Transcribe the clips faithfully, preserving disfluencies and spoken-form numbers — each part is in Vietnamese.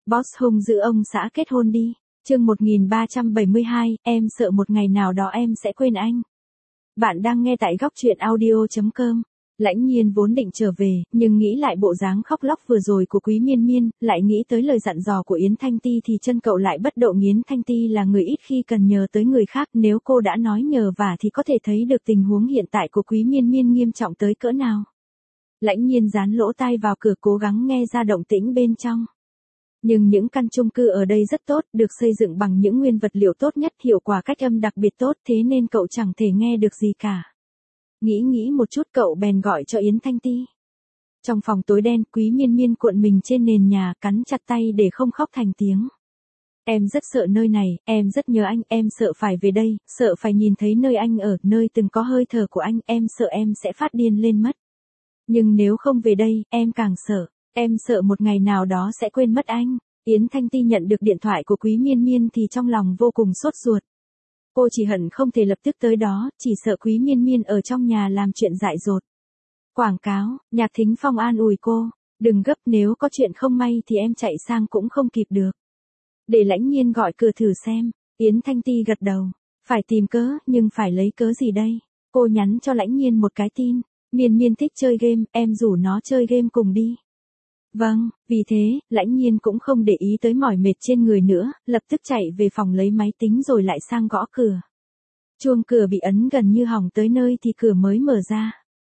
Boss hung dữ ông xã kết hôn đi. Chương một nghìn ba trăm bảy mươi hai, em sợ một ngày nào đó em sẽ quên anh. Bạn đang nghe tại góc truyện audio chấm com. Lãnh Nhiên vốn định trở về, nhưng nghĩ lại bộ dáng khóc lóc vừa rồi của Quý Miên Miên, lại nghĩ tới lời dặn dò của Yến Thanh Ti thì chân cậu lại bất động. Yến Thanh Ti là người ít khi cần nhờ tới người khác, nếu cô đã nói nhờ vả thì có thể thấy được tình huống hiện tại của Quý Miên Miên nghiêm trọng tới cỡ nào. Lãnh Nhiên dán lỗ tai vào cửa cố gắng nghe ra động tĩnh bên trong. Nhưng những căn chung cư ở đây rất tốt, được xây dựng bằng những nguyên vật liệu tốt nhất, hiệu quả cách âm đặc biệt tốt, thế nên cậu chẳng thể nghe được gì cả. Nghĩ nghĩ một chút cậu bèn gọi cho Yến Thanh Ti. Trong phòng tối đen, Quý Miên Miên cuộn mình trên nền nhà, cắn chặt tay để không khóc thành tiếng. Em rất sợ nơi này, em rất nhớ anh, em sợ phải về đây, sợ phải nhìn thấy nơi anh ở, nơi từng có hơi thở của anh, em sợ em sẽ phát điên lên mất. Nhưng nếu không về đây, em càng sợ, em sợ một ngày nào đó sẽ quên mất anh. Yến Thanh Ti nhận được điện thoại của Quý Miên Miên thì trong lòng vô cùng sốt ruột. Cô chỉ hận không thể lập tức tới đó, chỉ sợ Quý Miên Miên ở trong nhà làm chuyện dại dột. Quảng cáo, Nhạc Thính Phong an ủi cô, đừng gấp, nếu có chuyện không may thì em chạy sang cũng không kịp được. Để Lãnh Nhiên gọi cửa thử xem. Yến Thanh Ti gật đầu, phải tìm cớ, nhưng phải lấy cớ gì đây? Cô nhắn cho Lãnh Nhiên một cái tin, Miên Miên thích chơi game, em rủ nó chơi game cùng đi. Vâng, vì thế, Lãnh Nhiên cũng không để ý tới mỏi mệt trên người nữa, lập tức chạy về phòng lấy máy tính rồi lại sang gõ cửa. Chuông cửa bị ấn gần như hỏng tới nơi thì cửa mới mở ra.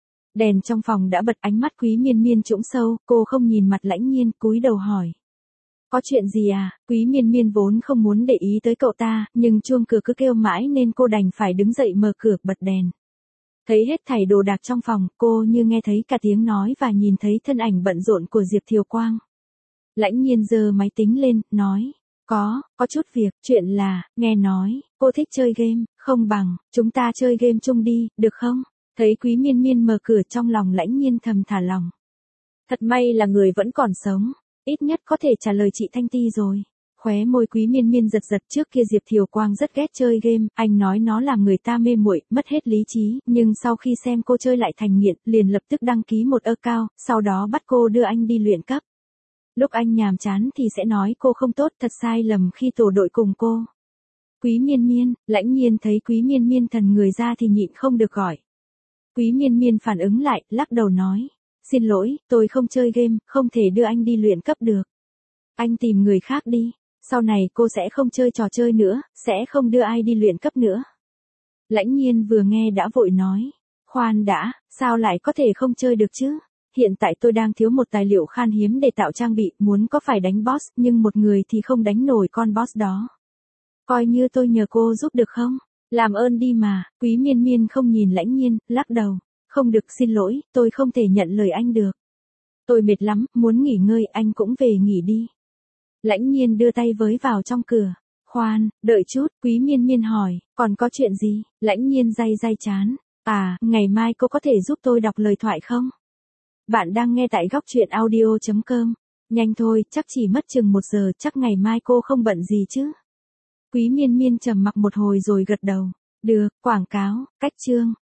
Đèn trong phòng đã bật, ánh mắt Quý Miên Miên trũng sâu, cô không nhìn mặt Lãnh Nhiên, cúi đầu hỏi. Có chuyện gì à? Quý Miên Miên vốn không muốn để ý tới cậu ta, nhưng chuông cửa cứ kêu mãi nên cô đành phải đứng dậy mở cửa, bật đèn. Thấy hết thảy đồ đạc trong phòng, cô như nghe thấy cả tiếng nói và nhìn thấy thân ảnh bận rộn của Diệp Thiều Quang. Lãnh Nhiên giơ máy tính lên, nói, có, có chút việc, chuyện là, nghe nói, cô thích chơi game, không bằng, chúng ta chơi game chung đi, được không? Thấy Quý Miên Miên mở cửa, trong lòng Lãnh Nhiên thầm thả lòng. Thật may là người vẫn còn sống, ít nhất có thể trả lời chị Thanh Ti rồi. Khóe môi Quý Miên Miên giật giật, trước kia Diệp Thiều Quang rất ghét chơi game, anh nói nó làm người ta mê muội, mất hết lý trí, nhưng sau khi xem cô chơi lại thành nghiện, liền lập tức đăng ký một account, sau đó bắt cô đưa anh đi luyện cấp. Lúc anh nhàm chán thì sẽ nói cô không tốt, thật sai lầm khi tổ đội cùng cô. Quý Miên Miên, Lãnh Nhiên thấy Quý Miên Miên thần người ra thì nhịn không được gọi. Quý Miên Miên phản ứng lại, lắc đầu nói, xin lỗi, tôi không chơi game, không thể đưa anh đi luyện cấp được. Anh tìm người khác đi. Sau này cô sẽ không chơi trò chơi nữa, sẽ không đưa ai đi luyện cấp nữa. Lãnh Nhiên vừa nghe đã vội nói. Khoan đã, sao lại có thể không chơi được chứ? Hiện tại tôi đang thiếu một tài liệu khan hiếm để tạo trang bị, muốn có phải đánh boss, nhưng một người thì không đánh nổi con boss đó. Coi như tôi nhờ cô giúp được không? Làm ơn đi mà. Quý Miên Miên không nhìn Lãnh Nhiên, lắc đầu. Không được, xin lỗi, tôi không thể nhận lời anh được. Tôi mệt lắm, muốn nghỉ ngơi, anh cũng về nghỉ đi. Lãnh Nhiên đưa tay với vào trong cửa. Khoan, đợi chút, Quý Miên Miên hỏi, còn có chuyện gì? Lãnh Nhiên day day chán. À, ngày mai cô có thể giúp tôi đọc lời thoại không? Bạn đang nghe tại góc truyện audio chấm com. Nhanh thôi, chắc chỉ mất chừng một giờ, chắc ngày mai cô không bận gì chứ? Quý Miên Miên trầm mặc một hồi rồi gật đầu. Được, quảng cáo, cách chương.